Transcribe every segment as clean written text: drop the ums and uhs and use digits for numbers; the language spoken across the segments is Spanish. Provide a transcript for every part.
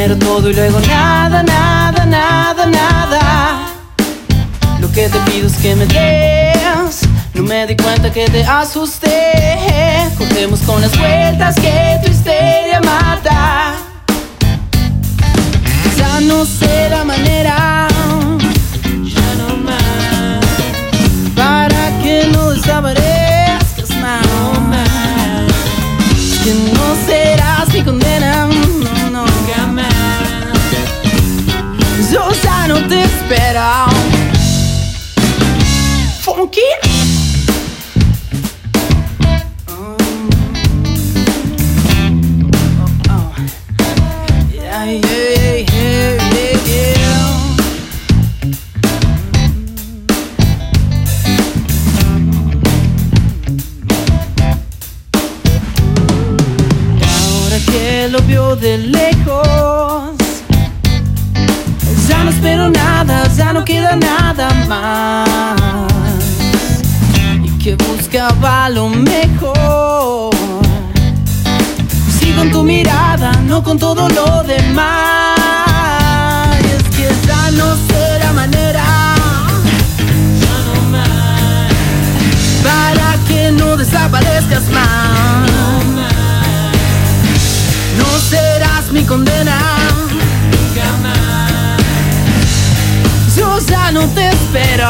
primero todo y luego nada, nada, nada, nada. Lo que te pido es que me des. No me di cuenta que te asusté. Cortemos con las vueltas que tu histeria mata. Ya no sé la manera, ya no más, para que no desaparezcas más. Que no serás mi condena, no, no, jamás. Yo ya no te espero. Funky. Lo vio de lejos, ya no espero nada, ya no queda nada más. Y que buscaba lo mejor, sí con tu mirada, no con todo lo demás. Y es que ya no sé la manera, ya no más, para que no desaparezcas más. No serás mi condena, jamás. Yo ya no te espero.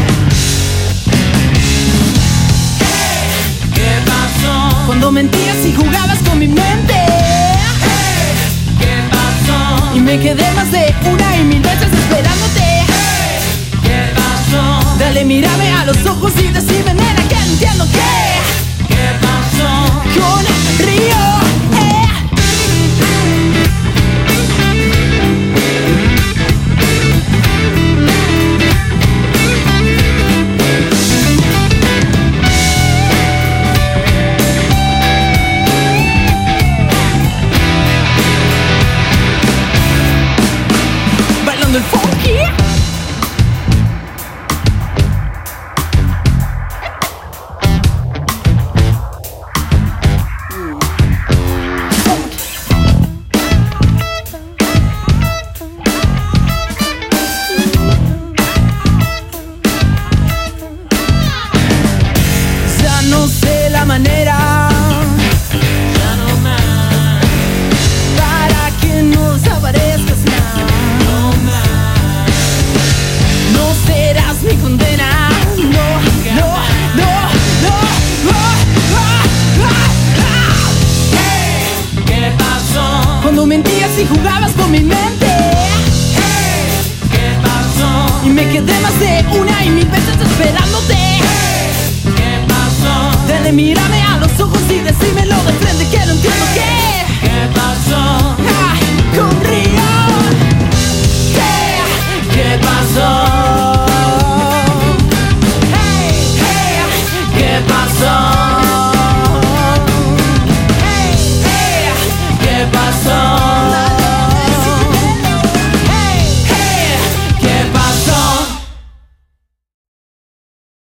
Hey, ¿qué pasó? Cuando mentías y jugabas con mi mente. Hey, ¿qué pasó? Y me quedé más de una y mil veces esperándote. Hey, ¿qué pasó? Dale, mírame a los ojos y decime, nena, que no entiendo qué. ¿Qué pasó? Con Río. El funky. Ya no sé la manera, Ya no más, para que no desaparezcas más. No serás mi condena, no, no, no, no, Hey, ¿qué pasó? Cuando mentías y jugabas con mi mente. Hey, ¿qué pasó? Y me quedé más de una y mil veces esperándote. Hey, ¿qué pasó? Dale, mírame a los ojos y decímelo de frente, que no entiendo qué.